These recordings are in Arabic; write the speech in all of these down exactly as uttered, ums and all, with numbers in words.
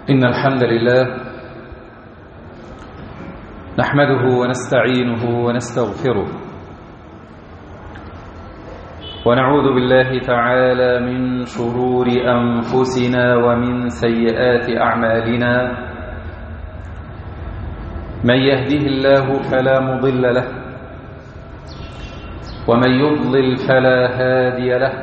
إن الحمد لله نحمده ونستعينه ونستغفره ونعوذ بالله تعالى من شرور أنفسنا ومن سيئات أعمالنا. من يهده الله فلا مضل له ومن يضلل فلا هادي له،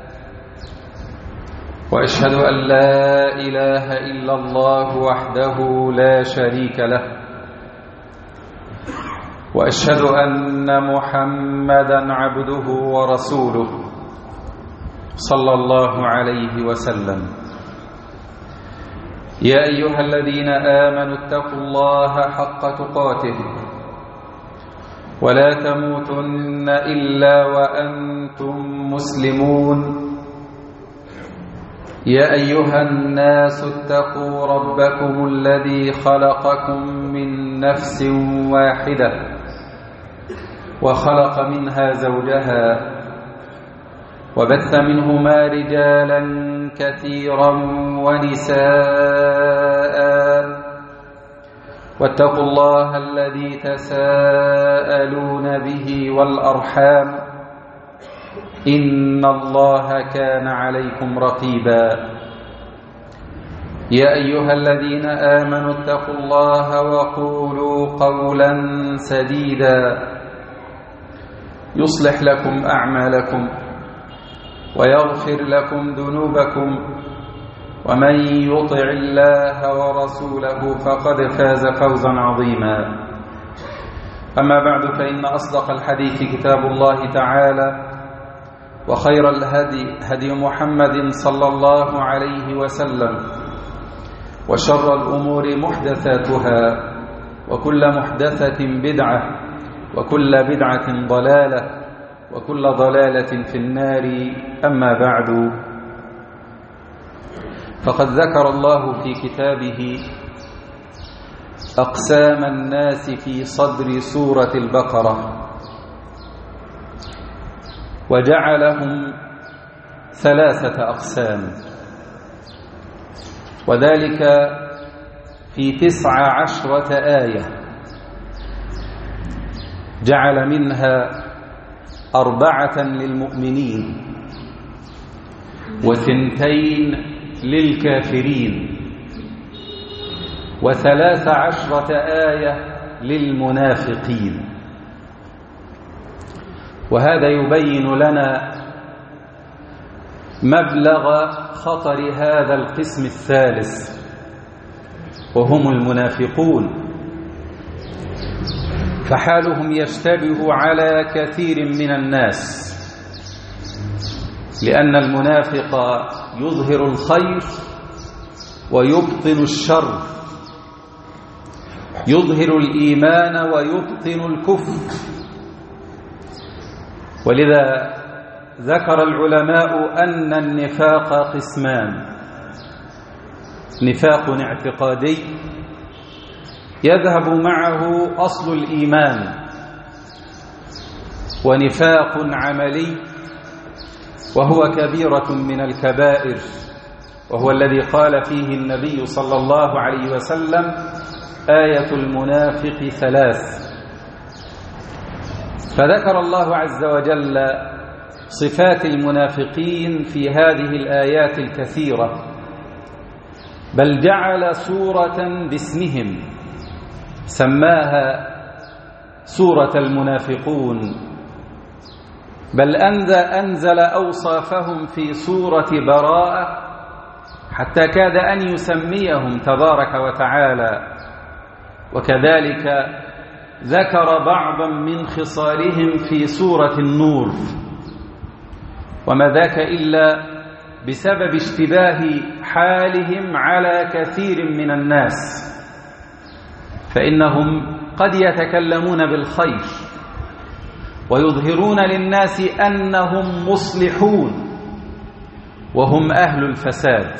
وأشهد أن لا إله إلا الله وحده لا شريك له، وأشهد أن محمدا عبده ورسوله صلى الله عليه وسلم. يا أيها الذين آمنوا اتقوا الله حق تقاته ولا تموتن إلا وأنتم مسلمون. يا أيها الناس اتقوا ربكم الذي خلقكم من نفس واحدة وخلق منها زوجها وبث منهما رجالا كثيرا ونساء، واتقوا الله الذي تساءلون به والأرحام إن الله كان عليكم رقيبا. يا أيها الذين آمنوا اتقوا الله وقولوا قولا سديدا يصلح لكم أعمالكم ويغفر لكم ذنوبكم، ومن يطع الله ورسوله فقد فاز فوزا عظيما. أما بعد، فإن أصدق الحديث كتاب الله تعالى، وخير الهدي هدي محمد صلى الله عليه وسلم، وشر الأمور محدثاتها، وكل محدثة بدعة، وكل بدعة ضلالة، وكل ضلالة في النار. أما بعد، فقد ذكر الله في كتابه أقسام الناس في صدر سورة البقرة، وجعلهم ثلاثة أقسام، وذلك في تسع عشرة آية، جعل منها أربعة للمؤمنين وثنتين للكافرين وثلاث عشرة آية للمنافقين. وهذا يبين لنا مبلغ خطر هذا القسم الثالث، وهم المنافقون، فحالهم يشتبه على كثير من الناس، لأن المنافق يظهر الخير ويبطن الشر، يظهر الإيمان ويبطن الكفر. ولذا ذكر العلماء أن النفاق قسمان: نفاق اعتقادي يذهب معه أصل الإيمان، ونفاق عملي وهو كبيرة من الكبائر، وهو الذي قال فيه النبي صلى الله عليه وسلم: آية المنافق ثلاث. فذكر الله عز وجل صفات المنافقين في هذه الآيات الكثيرة، بل جعل سورة باسمهم سماها سورة المنافقون، بل أنزل أوصافهم في سورة براءة، حتى كاد أن يسميهم تبارك وتعالى. وكذلك ذكر بعضا من خصالهم في سورة النور، وما ذاك إلا بسبب اشتباه حالهم على كثير من الناس، فإنهم قد يتكلمون بالخير ويظهرون للناس أنهم مصلحون وهم أهل الفساد.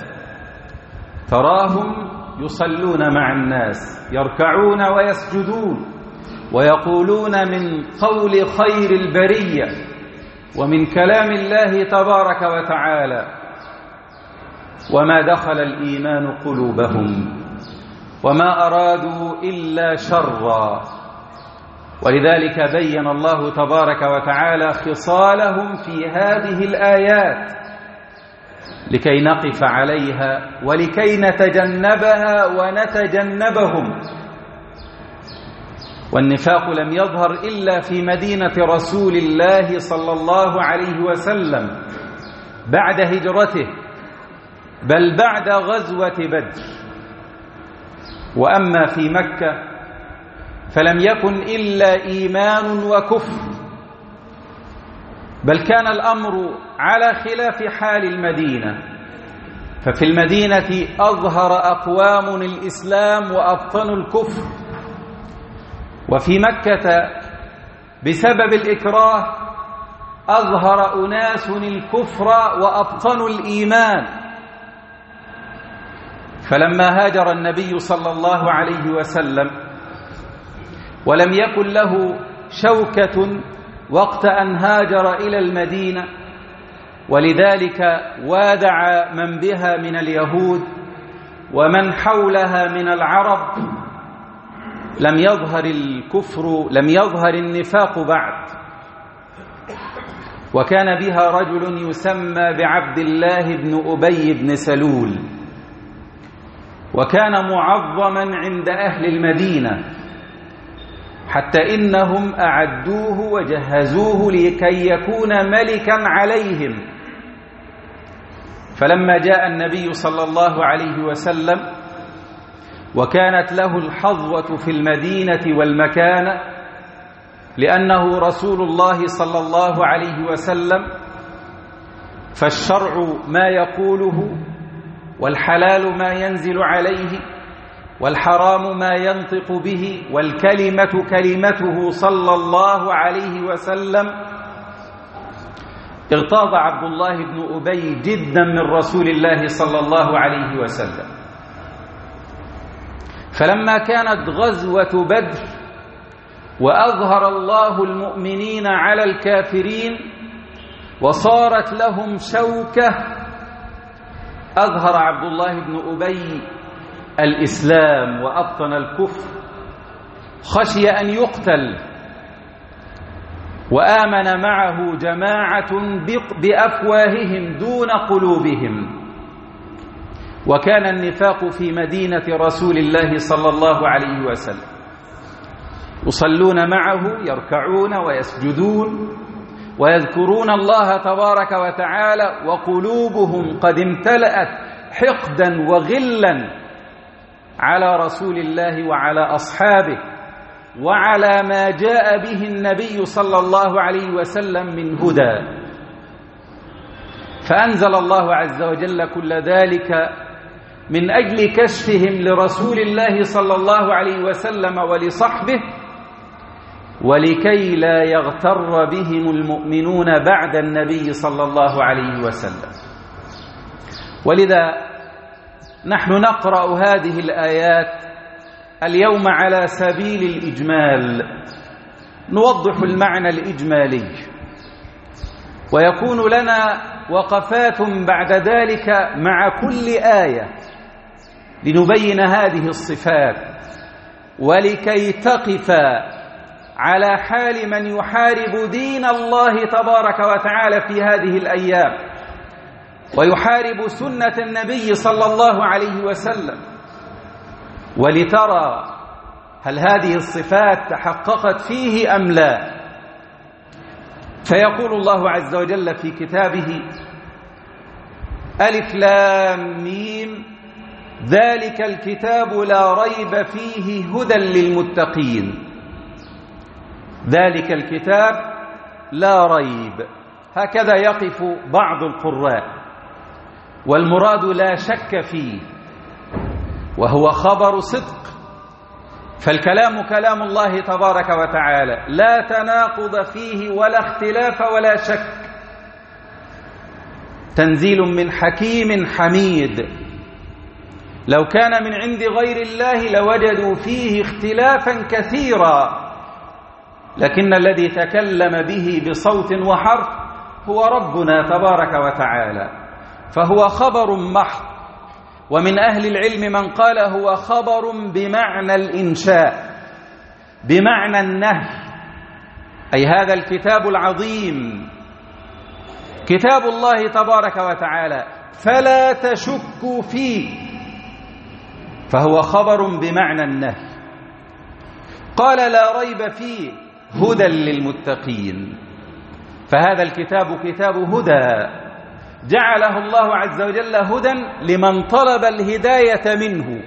تراهم يصلون مع الناس، يركعون ويسجدون، ويقولون من قول خير البرية ومن كلام الله تبارك وتعالى، وما دخل الإيمان قلوبهم وما أرادوا إلا شرا. ولذلك بين الله تبارك وتعالى خصالهم في هذه الآيات لكي نقف عليها ولكي نتجنبها ونتجنبهم. والنفاق لم يظهر إلا في مدينة رسول الله صلى الله عليه وسلم بعد هجرته، بل بعد غزوة بدر. وأما في مكة فلم يكن إلا إيمان وكفر، بل كان الأمر على خلاف حال المدينة. ففي المدينة أظهر أقوام الإسلام وأبطنوا الكفر، وفي مكة بسبب الإكراه أظهر أناس الكفر وأبطنوا الإيمان. فلما هاجر النبي صلى الله عليه وسلم ولم يكن له شوكة وقت أن هاجر إلى المدينة، ولذلك وادع من بها من اليهود ومن حولها من العرب، لم يظهر الكفر، لم يظهر النفاق بعد. وكان بها رجل يسمى بعبد الله بن أبي بن سلول، وكان معظما عند أهل المدينة، حتى إنهم أعدوه وجهزوه لكي يكون ملكا عليهم. فلما جاء النبي صلى الله عليه وسلم وكانت له الحظوة في المدينة والمكانة، لأنه رسول الله صلى الله عليه وسلم، فالشرع ما يقوله، والحلال ما ينزل عليه، والحرام ما ينطق به، والكلمة كلمته صلى الله عليه وسلم. اغتاظ عبد الله بن أبي جدا من رسول الله صلى الله عليه وسلم. فلما كانت غزوة بدر وأظهر الله المؤمنين على الكافرين وصارت لهم شوكة، أظهر عبد الله بن أبي الإسلام وأبطن الكفر، خشي أن يقتل، وآمن معه جماعة بأفواههم دون قلوبهم. وكان النفاق في مدينة رسول الله صلى الله عليه وسلم، يصلون معه، يركعون ويسجدون ويذكرون الله تبارك وتعالى، وقلوبهم قد امتلأت حقدا وغلا على رسول الله وعلى أصحابه وعلى ما جاء به النبي صلى الله عليه وسلم من هدى. فأنزل الله عز وجل كل ذلك من أجل كشفهم لرسول الله صلى الله عليه وسلم ولصحبه، ولكي لا يغتر بهم المؤمنون بعد النبي صلى الله عليه وسلم. ولذا نحن نقرأ هذه الآيات اليوم على سبيل الإجمال، نوضح المعنى الإجمالي، ويكون لنا وقفات بعد ذلك مع كل آية لنبين هذه الصفات، ولكي تقف على حال من يحارب دين الله تبارك وتعالى في هذه الأيام، ويحارب سنة النبي صلى الله عليه وسلم، ولترى هل هذه الصفات تحققت فيه أم لا. فيقول الله عز وجل في كتابه: ألف لام ميم ذلك الكتاب لا ريب فيه هدى للمتقين. ذلك الكتاب لا ريب، هكذا يقف بعض القراء، والمراد لا شك فيه، وهو خبر صدق. فالكلام كلام الله تبارك وتعالى، لا تناقض فيه ولا اختلاف ولا شك، تنزيل من حكيم حميد. لو كان من عند غير الله لوجدوا فيه اختلافا كثيرا، لكن الذي تكلم به بصوت وحرف هو ربنا تبارك وتعالى، فهو خبر محض ومن أهل العلم من قال هو خبر بمعنى الإنشاء، بمعنى النهي، أي هذا الكتاب العظيم كتاب الله تبارك وتعالى فلا تشكوا فيه، فهو خبر بمعنى النهي. قال لا ريب فيه هدى للمتقين، فهذا الكتاب كتاب هدى جعله الله عز وجل هدى لمن طلب الهداية منه،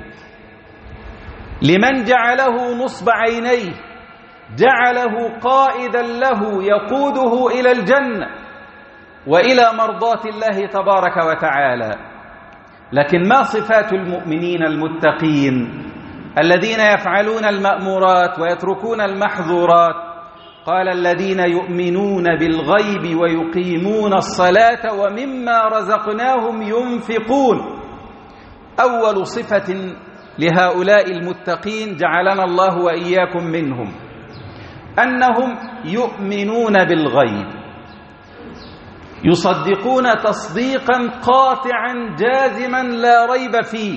لمن جعله نصب عينيه، جعله قائدا له يقوده إلى الجنة وإلى مرضاة الله تبارك وتعالى. لكن ما صفات المؤمنين المتقين الذين يفعلون المأمورات ويتركون المحظورات؟ قال الذين يؤمنون بالغيب ويقيمون الصلاة ومما رزقناهم ينفقون. أول صفة لهؤلاء المتقين جعلنا الله وإياكم منهم أنهم يؤمنون بالغيب، يصدقون تصديقا قاطعا جازما لا ريب فيه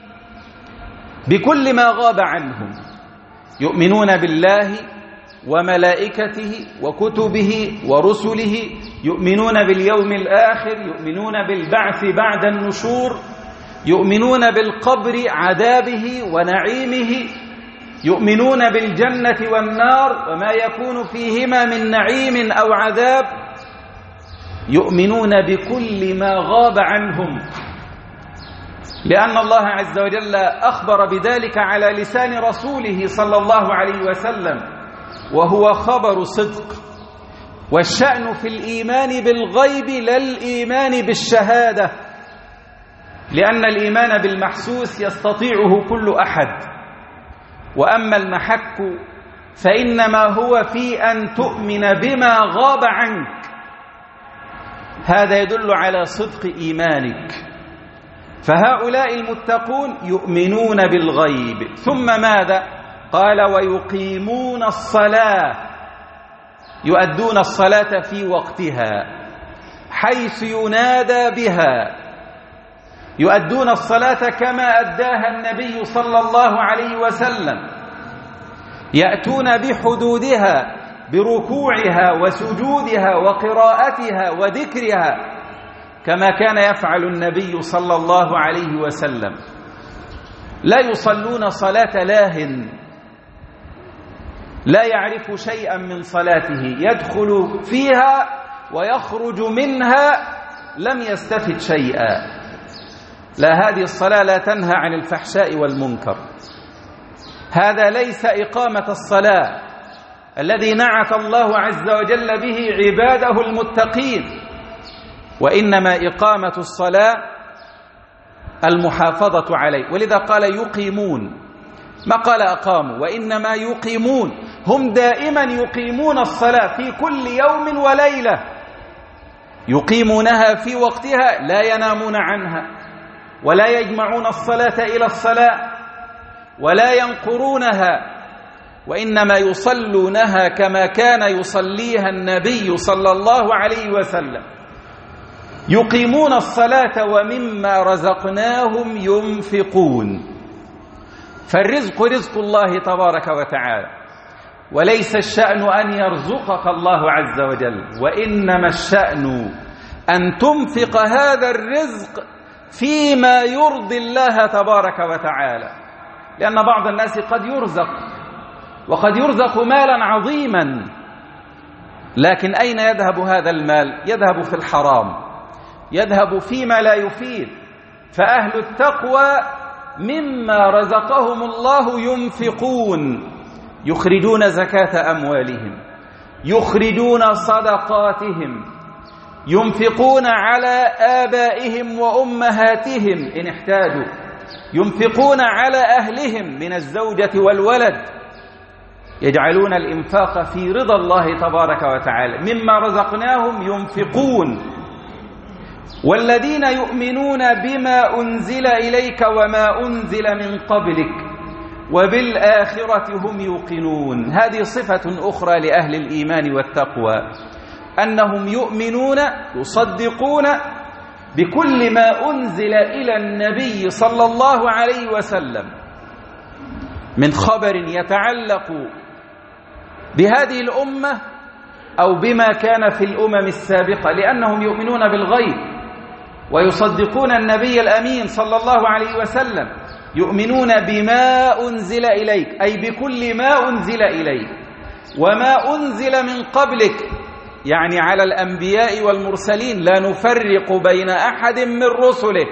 بكل ما غاب عنهم. يؤمنون بالله وملائكته وكتبه ورسله، يؤمنون باليوم الآخر، يؤمنون بالبعث بعد النشور، يؤمنون بالقبر عذابه ونعيمه، يؤمنون بالجنة والنار وما يكون فيهما من نعيم أو عذاب، يؤمنون بكل ما غاب عنهم، لأن الله عز وجل أخبر بذلك على لسان رسوله صلى الله عليه وسلم، وهو خبر صدق. والشأن في الإيمان بالغيب لا الإيمان بالشهادة، لأن الإيمان بالمحسوس يستطيعه كل أحد، وأما المحك فإنما هو في أن تؤمن بما غاب عنك. هذا يدل على صدق إيمانك. فهؤلاء المتقون يؤمنون بالغيب، ثم ماذا؟ قال ويقيمون الصلاة، يؤدون الصلاة في وقتها حيث ينادى بها، يؤدون الصلاة كما أداها النبي صلى الله عليه وسلم، يأتون بحدودها بركوعها وسجودها وقراءتها وذكرها كما كان يفعل النبي صلى الله عليه وسلم. لا يصلون صلاة لاهٍ لا يعرف شيئا من صلاته، يدخل فيها ويخرج منها لم يستفد شيئا. لا، هذه الصلاة لا تنهى عن الفحشاء والمنكر، هذا ليس إقامة الصلاة الذي نعت الله عز وجل به عباده المتقين، وإنما إقامة الصلاة المحافظة عليه. ولذا قال يقيمون، ما قال أقاموا، وإنما يقيمون، هم دائما يقيمون الصلاة في كل يوم وليلة، يقيمونها في وقتها، لا ينامون عنها ولا يجمعون الصلاة إلى الصلاة ولا ينقرونها، وإنما يصلونها كما كان يصليها النبي صلى الله عليه وسلم. يقيمون الصلاة ومما رزقناهم ينفقون. فالرزق رزق الله تبارك وتعالى، وليس الشأن أن يرزقك الله عز وجل، وإنما الشأن أن تنفق هذا الرزق فيما يرضي الله تبارك وتعالى. لأن بعض الناس قد يرزق وقد يرزق مالا عظيما، لكن أين يذهب هذا المال؟ يذهب في الحرام، يذهب فيما لا يفيد. فأهل التقوى مما رزقهم الله ينفقون، يخرجون زكاة أموالهم، يخرجون صدقاتهم، ينفقون على آبائهم وأمهاتهم إن احتاجوا، ينفقون على أهلهم من الزوجة والولد، يجعلون الإنفاق في رضا الله تبارك وتعالى. مما رزقناهم ينفقون. والذين يؤمنون بما أنزل إليك وما أنزل من قبلك وبالآخرة هم يوقنون. هذه صفة أخرى لأهل الإيمان والتقوى، أنهم يؤمنون، يصدقون بكل ما أنزل إلى النبي صلى الله عليه وسلم من خبر يتعلق بهذه الأمة أو بما كان في الأمم السابقة، لأنهم يؤمنون بالغيب ويصدقون النبي الأمين صلى الله عليه وسلم، يؤمنون بما أنزل إليك أي بكل ما أنزل إليك وما أنزل من قبلك، يعني على الأنبياء والمرسلين لا نفرق بين أحد من رسله.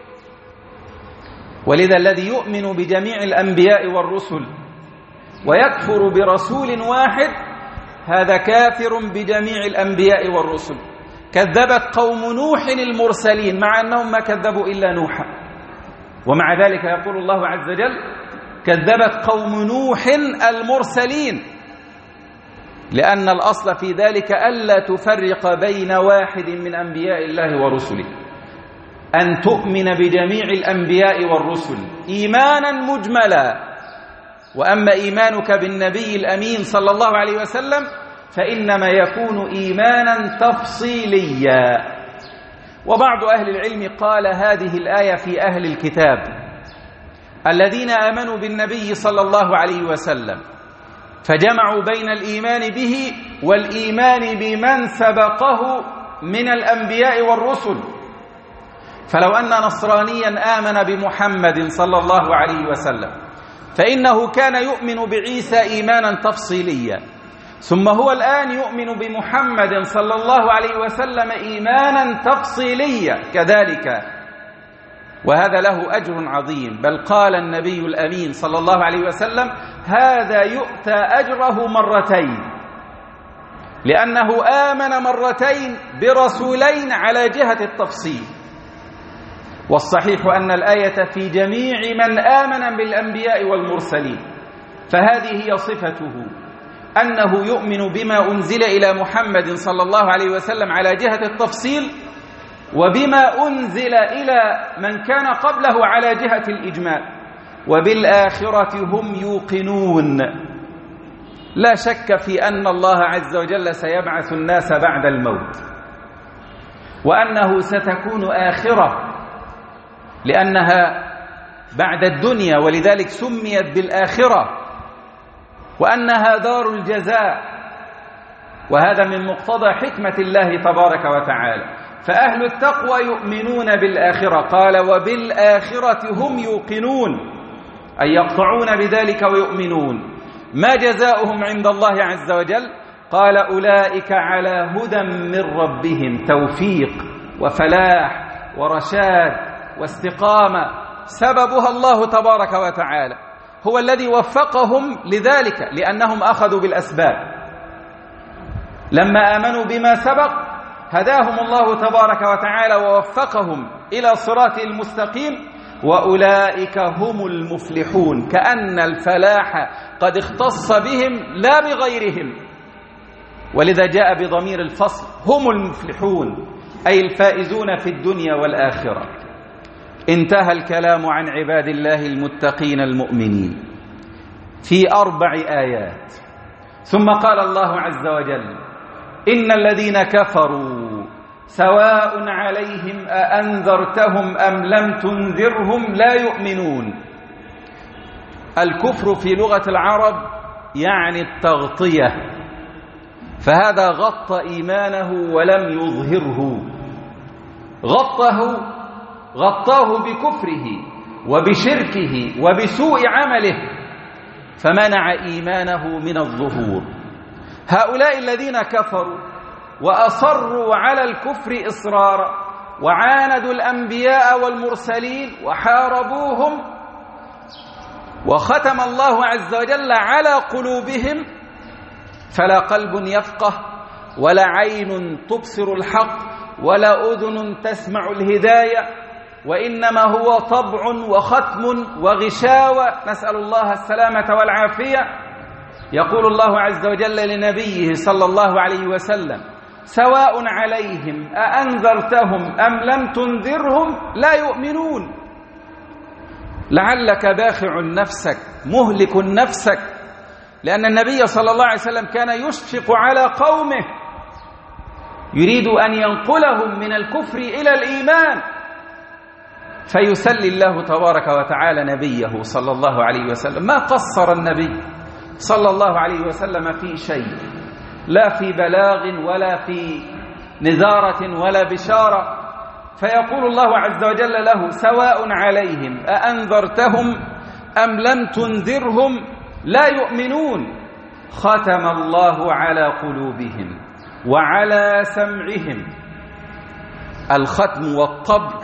ولذا الذي يؤمن بجميع الأنبياء والرسل ويكفر برسول واحد هذا كافر بجميع الأنبياء والرسل. كذبت قوم نوح المرسلين مع أنهم ما كذبوا إلا نوحا، ومع ذلك يقول الله عز وجل كذبت قوم نوح المرسلين، لأن الأصل في ذلك ألا تفرق بين واحد من أنبياء الله ورسله، أن تؤمن بجميع الأنبياء والرسل إيمانا مجملا. وأما إيمانك بالنبي الأمين صلى الله عليه وسلم فإنما يكون إيمانا تفصيليا. وبعض أهل العلم قال هذه الآية في أهل الكتاب الذين آمنوا بالنبي صلى الله عليه وسلم فجمعوا بين الإيمان به والإيمان بمن سبقه من الأنبياء والرسل. فلو أن نصرانيا آمن بمحمد صلى الله عليه وسلم فإنه كان يؤمن بعيسى إيمانا تفصيليا، ثم هو الآن يؤمن بمحمد صلى الله عليه وسلم إيمانا تفصيليا كذلك، وهذا له أجر عظيم. بل قال النبي الأمين صلى الله عليه وسلم هذا يؤتى أجره مرتين، لأنه آمن مرتين برسولين على جهة التفصيل. والصحيح أن الآية في جميع من آمن بالأنبياء والمرسلين، فهذه هي صفته أنه يؤمن بما أنزل إلى محمد صلى الله عليه وسلم على جهة التفصيل، وبما أنزل إلى من كان قبله على جهة الإجمال، وبالآخرة هم يوقنون. لا شك في أن الله عز وجل سيبعث الناس بعد الموت، وأنه ستكون آخرة لأنها بعد الدنيا ولذلك سميت بالآخرة، وأنها دار الجزاء، وهذا من مقتضى حكمة الله تبارك وتعالى. فأهل التقوى يؤمنون بالآخرة، قال وبالآخرة هم يوقنون، أي يقطعون بذلك ويؤمنون. ما جزاؤهم عند الله عز وجل؟ قال أولئك على هدى من ربهم، توفيق وفلاح ورشاد واستقامة، سببها الله تبارك وتعالى، هو الذي وفقهم لذلك، لأنهم أخذوا بالأسباب. لما آمنوا بما سبق هداهم الله تبارك وتعالى ووفقهم إلى صراط المستقيم، وأولئك هم المفلحون، كأن الفلاح قد اختص بهم لا بغيرهم، ولذا جاء بضمير الفصل هم المفلحون أي الفائزون في الدنيا والآخرة. انتهى الكلام عن عباد الله المتقين المؤمنين في أربع آيات، ثم قال الله عز وجل إن الذين كفروا سواء عليهم أأنذرتهم أم لم تنذرهم لا يؤمنون. الكفر في لغة العرب يعني التغطية، فهذا غطى إيمانه ولم يظهره، غطاه غطاه بكفره وبشركه وبسوء عمله، فمنع إيمانه من الظهور. هؤلاء الذين كفروا وأصروا على الكفر إصرارا وعاندوا الأنبياء والمرسلين وحاربوهم، وختم الله عز وجل على قلوبهم، فلا قلب يفقه ولا عين تبصر الحق ولا أذن تسمع الهداية، وإنما هو طبع وختم وغشاوة، نسأل الله السلامة والعافية. يقول الله عز وجل لنبيه صلى الله عليه وسلم سواء عليهم أأنذرتهم أم لم تنذرهم لا يؤمنون. لعلك باخع نفسك مهلك نفسك، لأن النبي صلى الله عليه وسلم كان يشفق على قومه يريد أن ينقلهم من الكفر إلى الإيمان، فيسلي الله تبارك وتعالى نبيه صلى الله عليه وسلم. ما قصر النبي صلى الله عليه وسلم في شيء، لا في بلاغ ولا في نذارة ولا بشارة، فيقول الله عز وجل له: سواء عليهم أأنذرتهم أم لم تنذرهم لا يؤمنون، ختم الله على قلوبهم وعلى سمعهم. الختم والطبع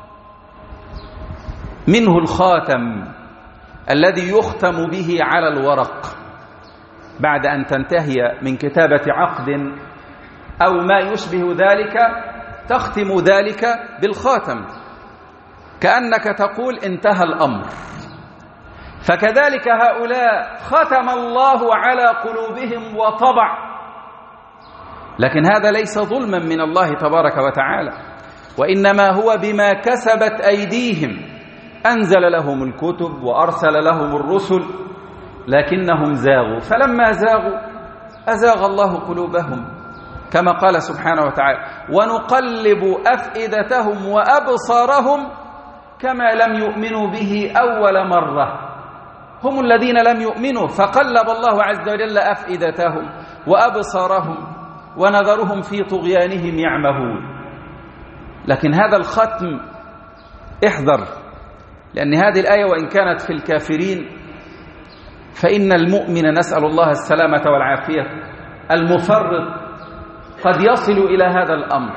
منه الخاتم الذي يختم به على الورق بعد أن تنتهي من كتابة عقد أو ما يشبه ذلك، تختم ذلك بالخاتم كأنك تقول انتهى الأمر. فكذلك هؤلاء ختم الله على قلوبهم وطبع، لكن هذا ليس ظلما من الله تبارك وتعالى، وإنما هو بما كسبت أيديهم. أنزل لهم الكتب وأرسل لهم الرسل، لكنهم زاغوا، فلما زاغوا أزاغ الله قلوبهم، كما قال سبحانه وتعالى: ونقلب أفئدتهم وأبصارهم كما لم يؤمنوا به أول مرة. هم الذين لم يؤمنوا، فقلب الله عز وجل أفئدتهم وأبصارهم ونذرهم في طغيانهم يعمهون. لكن هذا الختم احذر، لأن هذه الآية وإن كانت في الكافرين، فإن المؤمن، نسأل الله السلامة والعافية، المفرط قد يصل إلى هذا الأمر،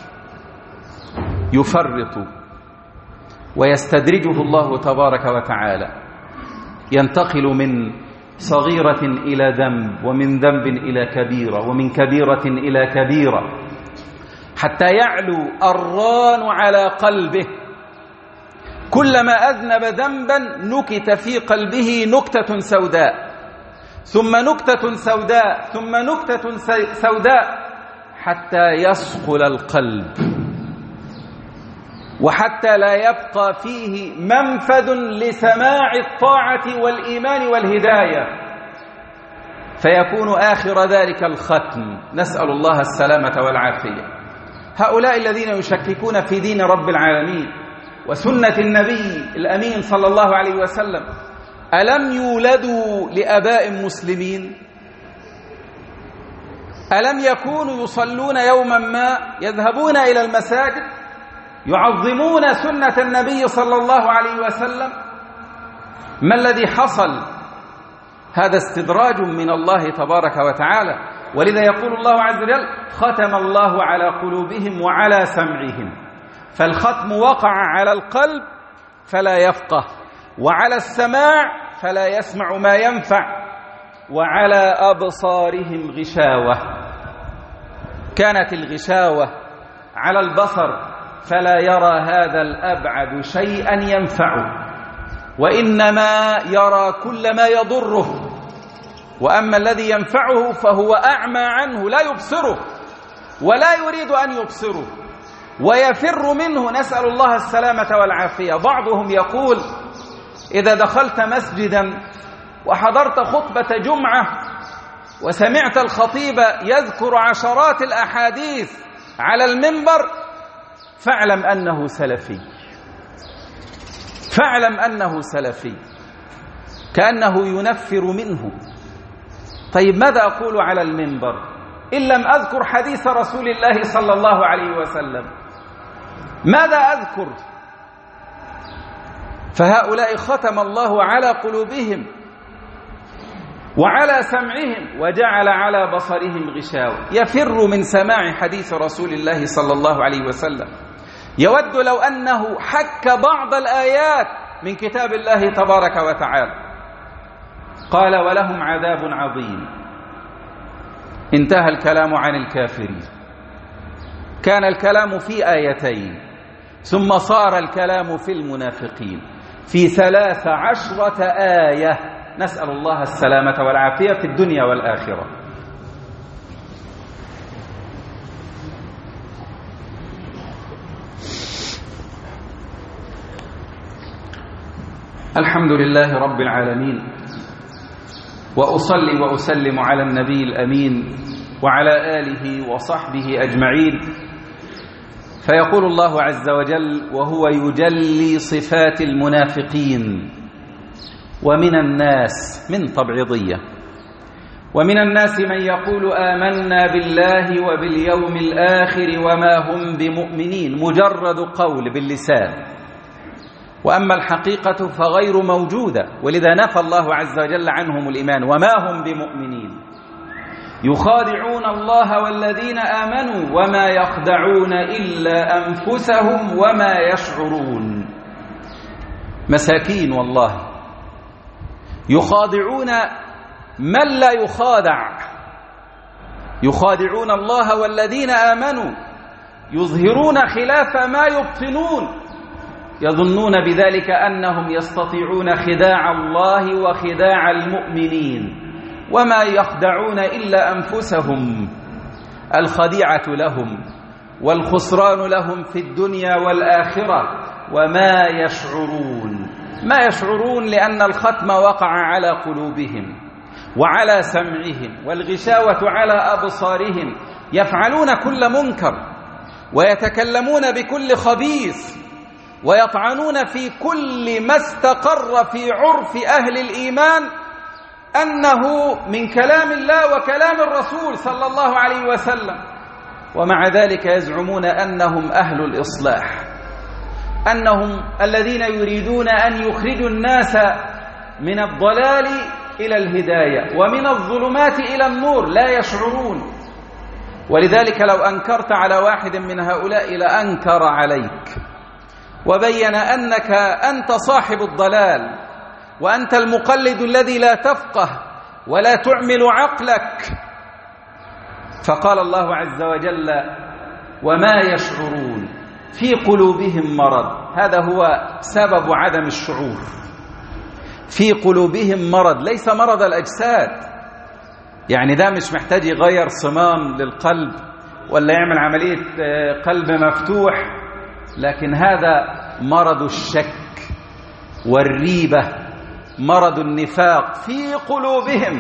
يفرط ويستدرجه الله تبارك وتعالى، ينتقل من صغيرة إلى ذنب، ومن ذنب إلى كبيرة، ومن كبيرة إلى كبيرة، حتى يعلو الران على قلبه. كلما أذنب ذنبا نكت في قلبه نكتة سوداء، ثم نكتة سوداء، ثم نكتة سوداء، حتى يصقل القلب، وحتى لا يبقى فيه منفذ لسماع الطاعة والإيمان والهداية، فيكون آخر ذلك الختم. نسأل الله السلامة والعافية. هؤلاء الذين يشككون في دين رب العالمين وسنة النبي الأمين صلى الله عليه وسلم، ألم يولدوا لآباء مسلمين؟ ألم يكونوا يصلون يوما ما، يذهبون إلى المساجد، يعظمون سنة النبي صلى الله عليه وسلم؟ ما الذي حصل؟ هذا استدراج من الله تبارك وتعالى. ولذا يقول الله عز وجل: ختم الله على قلوبهم وعلى سمعهم. فالختم وقع على القلب فلا يفقه، وعلى السماع فلا يسمع ما ينفع، وعلى أبصارهم غشاوة. كانت الغشاوة على البصر، فلا يرى هذا الأبعد شيئا ينفعه، وإنما يرى كل ما يضره. وأما الذي ينفعه فهو أعمى عنه، لا يبصره ولا يريد أن يبصره، ويفر منه، نسأل الله السلامة والعافية. بعضهم يقول: إذا دخلت مسجدا وحضرت خطبة جمعة وسمعت الخطيب يذكر عشرات الأحاديث على المنبر، فاعلم أنه سلفي، فاعلم أنه سلفي، كأنه ينفر منه. طيب ماذا أقول على المنبر إن لم أذكر حديث رسول الله صلى الله عليه وسلم؟ ماذا أذكر؟ فهؤلاء ختم الله على قلوبهم وعلى سمعهم وجعل على بصرهم غشاوة. يفر من سماع حديث رسول الله صلى الله عليه وسلم، يود لو أنه حك بعض الآيات من كتاب الله تبارك وتعالى. قال: ولهم عذاب عظيم. انتهى الكلام عن الكافرين. كان الكلام في آيتين، ثم صار الكلام في المنافقين في ثلاث عشرة آية، نسأل الله السلامة والعافية في الدنيا والآخرة. الحمد لله رب العالمين، وأصلي وأسلم على النبي الأمين وعلى آله وصحبه أجمعين. فيقول الله عز وجل وهو يجلي صفات المنافقين: ومن الناس، من تبعيضية، ومن الناس من يقول آمنا بالله وباليوم الآخر وما هم بمؤمنين، مجرد قول باللسان، وأما الحقيقة فغير موجودة، ولذا نفى الله عز وجل عنهم الإيمان وما هم بمؤمنين. يخادعون الله والذين آمنوا وما يخدعون إلا أنفسهم وما يشعرون. مساكين والله، يخادعون من لا يخادع، يخادعون الله والذين آمنوا، يظهرون خلاف ما يبطنون، يظنون بذلك أنهم يستطيعون خداع الله وخداع المؤمنين، وما يخدعون إلا أنفسهم. الخديعة لهم والخسران لهم في الدنيا والآخرة، وما يشعرون. ما يشعرون لأن الختم وقع على قلوبهم وعلى سمعهم والغشاوة على أبصارهم، يفعلون كل منكر ويتكلمون بكل خبيث ويطعنون في كل ما استقر في عرف أهل الإيمان أنه من كلام الله وكلام الرسول صلى الله عليه وسلم، ومع ذلك يزعمون أنهم أهل الإصلاح، أنهم الذين يريدون أن يخرجوا الناس من الضلال إلى الهداية ومن الظلمات إلى النور، لا يشعرون. ولذلك لو أنكرت على واحد من هؤلاء لأنكر عليك، وبين أنك أنت صاحب الضلال وأنت المقلد الذي لا تفقه ولا تعمل عقلك. فقال الله عز وجل: وما يشعرون، في قلوبهم مرض. هذا هو سبب عدم الشعور، في قلوبهم مرض، ليس مرض الأجساد. يعني ده مش محتاج يغير صمام للقلب ولا يعمل عملية قلب مفتوح، لكن هذا مرض الشك والريبة، مرض النفاق في قلوبهم،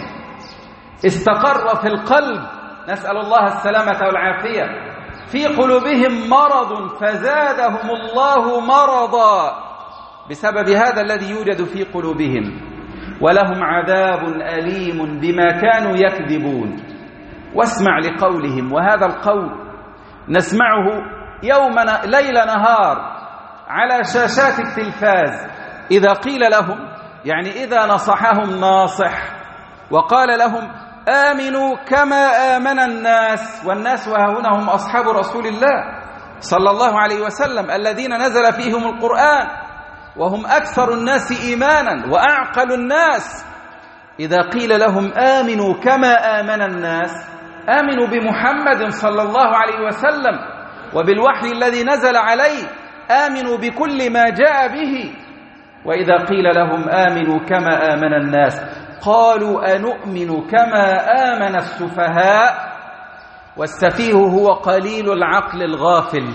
استقر في القلب، نسأل الله السلامة والعافية. في قلوبهم مرض فزادهم الله مرضا بسبب هذا الذي يوجد في قلوبهم، ولهم عذاب أليم بما كانوا يكذبون. واسمع لقولهم، وهذا القول نسمعه يوم ليل نهار على شاشات التلفاز. إذا قيل لهم، يعني إذا نصحهم ناصح وقال لهم آمنوا كما آمن الناس، والناس وهنا هم أصحاب رسول الله صلى الله عليه وسلم الذين نزل فيهم القرآن، وهم أكثر الناس إيمانا وأعقل الناس. إذا قيل لهم آمنوا كما آمن الناس، آمنوا بمحمد صلى الله عليه وسلم وبالوحي الذي نزل عليه، آمنوا بكل ما جاء به. وإذا قيل لهم آمنوا كما آمن الناس قالوا أنؤمن كما آمن السفهاء. والسفيه هو قليل العقل الغافل،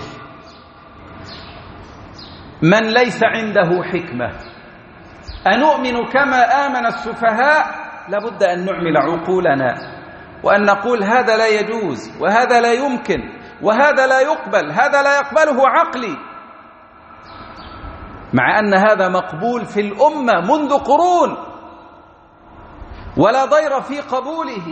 من ليس عنده حكمة. أنؤمن كما آمن السفهاء، لابد أن نعمل عقولنا وأن نقول هذا لا يجوز وهذا لا يمكن وهذا لا يقبل، هذا لا يقبله عقلي، مع أن هذا مقبول في الأمة منذ قرون ولا ضير في قبوله.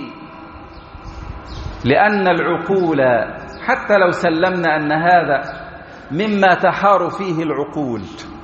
لأن العقول حتى لو سلمنا أن هذا مما تحار فيه العقول،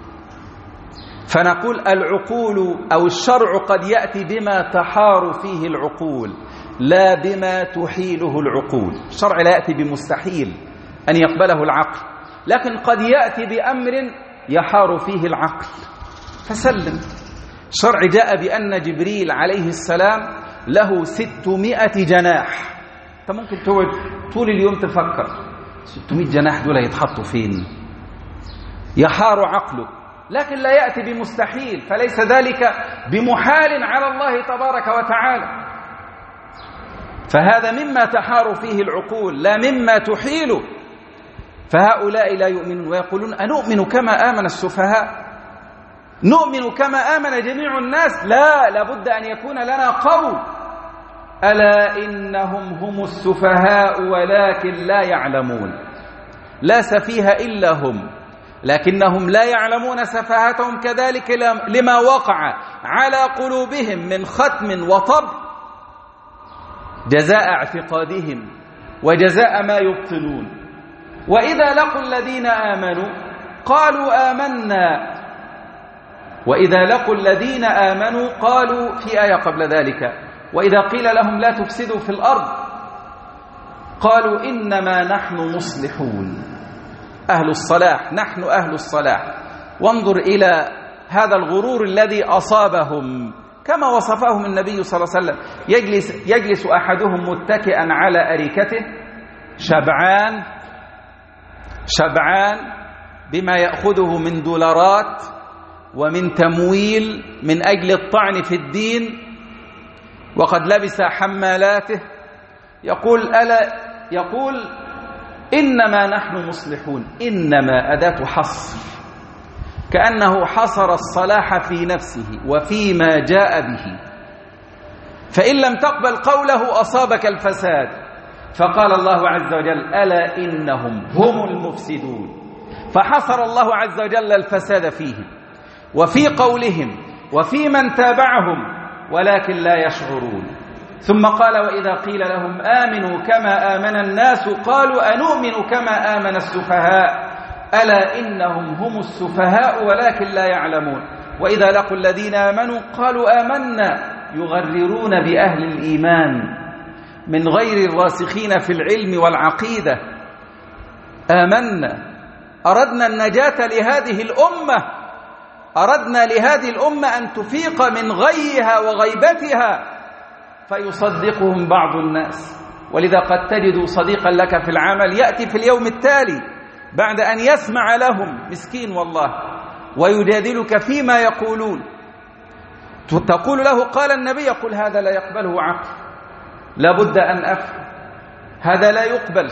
فنقول العقول أو الشرع قد يأتي بما تحار فيه العقول لا بما تحيله العقول. الشرع لا يأتي بمستحيل أن يقبله العقل، لكن قد يأتي بأمر يحار فيه العقل، فسلم. الشرع جاء بأن جبريل عليه السلام له ستمائة جناح. أنت ممكن تقعد طول اليوم تفكر ستمائة جناح دول يتحطوا فين، يحار عقله، لكن لا يأتي بمستحيل، فليس ذلك بمحال على الله تبارك وتعالى. فهذا مما تحار فيه العقول لا مما تحيله. فهؤلاء لا يؤمنون ويقولون أنؤمن كما آمن السفهاء، نؤمن كما آمن جميع الناس. لا، لابد أن يكون لنا قول ألا إنهم هم السفهاء ولكن لا يعلمون. لا سفيه إلا هم، لكنهم لا يعلمون سفاهتهم كذلك لما وقع على قلوبهم من ختم وطب جزاء اعتقادهم وجزاء ما يبطنون. وإذا لقوا الذين آمنوا قالوا آمنا، وإذا لقوا الذين آمنوا قالوا في آية قبل ذلك وإذا قيل لهم لا تفسدوا في الأرض قالوا إنما نحن مصلحون. أهل الصلاح، نحن أهل الصلاح. وانظر إلى هذا الغرور الذي أصابهم كما وصفهم النبي صلى الله عليه وسلم. يجلس, يجلس أحدهم متكئا على أريكته شبعان شبعان بما يأخذه من دولارات ومن تمويل من أجل الطعن في الدين، وقد لبس حمالاته، يقول ألا يقول إنما نحن مصلحون. إنما أداة حصر، كأنه حصر الصلاح في نفسه وفيما جاء به، فإن لم تقبل قوله أصابك الفساد. فقال الله عز وجل ألا إنهم هم المفسدون، فحصر الله عز وجل الفساد فيهم وفي قولهم وفي من تابعهم ولكن لا يشعرون. ثم قال وإذا قيل لهم آمنوا كما آمن الناس قالوا أنؤمن كما آمن السفهاء ألا إنهم هم السفهاء ولكن لا يعلمون. وإذا لقوا الذين آمنوا قالوا آمنا، يغررون بأهل الإيمان من غير الراسخين في العلم والعقيدة. آمنا، أردنا النجاة لهذه الأمة، أردنا لهذه الأمة أن تفيق من غيها وغيبتها، فيصدقهم بعض الناس. ولذا قد تجد صديقا لك في العمل يأتي في اليوم التالي بعد أن يسمع لهم، مسكين والله، ويجادلك فيما يقولون. تقول له قال النبي، يقول هذا لا يقبله عقل، لابد أن أفهم، هذا لا يقبل.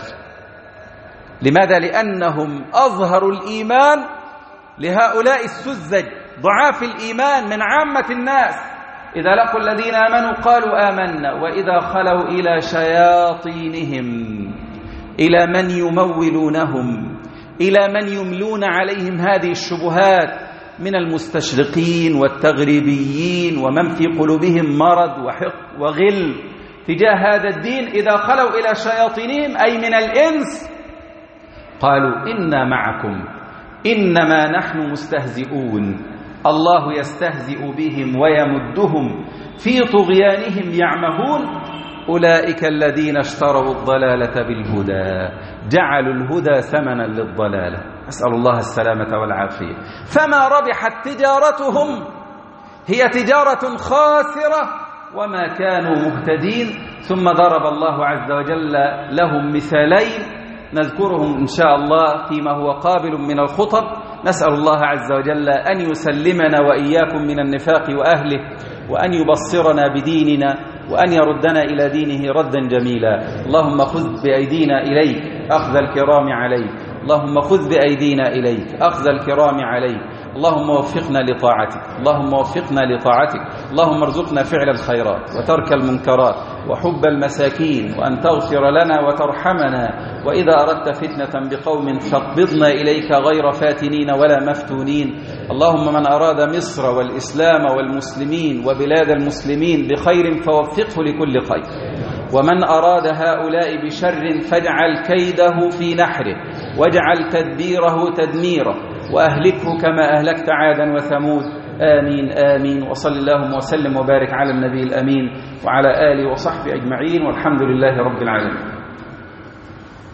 لماذا؟ لأنهم أظهروا الإيمان لهؤلاء السذج ضعاف الإيمان من عامة الناس. إذا لقوا الذين آمنوا قالوا آمنا وإذا خلوا إلى شياطينهم، إلى من يمولونهم، إلى من يملون عليهم هذه الشبهات من المستشرقين والتغريبيين ومن في قلوبهم مرض وحقد وغل تجاه هذا الدين، إذا خلوا إلى شياطينهم أي من الإنس قالوا إنا معكم إنما نحن مستهزئون. الله يستهزئ بهم ويمدهم في طغيانهم يعمهون. أولئك الذين اشتروا الضلالة بالهدى جعلوا الهدى ثمنا للضلالة، أسأل الله السلامة والعافية. فما ربحت تجارتهم، هي تجارة خاسرة وما كانوا مهتدين. ثم ضرب الله عز وجل لهم مثالين نذكرهم إن شاء الله فيما هو قابل من الخطب. نسأل الله عز وجل أن يسلمنا وإياكم من النفاق وأهله، وأن يبصرنا بديننا، وأن يردنا إلى دينه ردا جميلا. اللهم خذ بأيدينا إليك أخذ الكرام عليك، اللهم خذ بأيدينا إليك أخذ الكرام عليك. اللهم وفقنا لطاعتك، اللهم وفقنا لطاعتك، اللهم ارزقنا فعل الخيرات وترك المنكرات وحب المساكين، وأن تغفر لنا وترحمنا. وإذا أردت فتنة بقوم فاقبضنا إليك غير فاتنين ولا مفتونين. اللهم من أراد مصر والإسلام والمسلمين وبلاد المسلمين بخير فوفقه لكل خير، ومن أراد هؤلاء بشر فاجعل كيده في نحره واجعل تدبيره تدميره وأهلكه كما أهلكت عادا وثمود. آمين آمين. وصل اللهم وسلم وبارك على النبي الأمين وعلى آله وصحبه أجمعين، والحمد لله رب العالمين.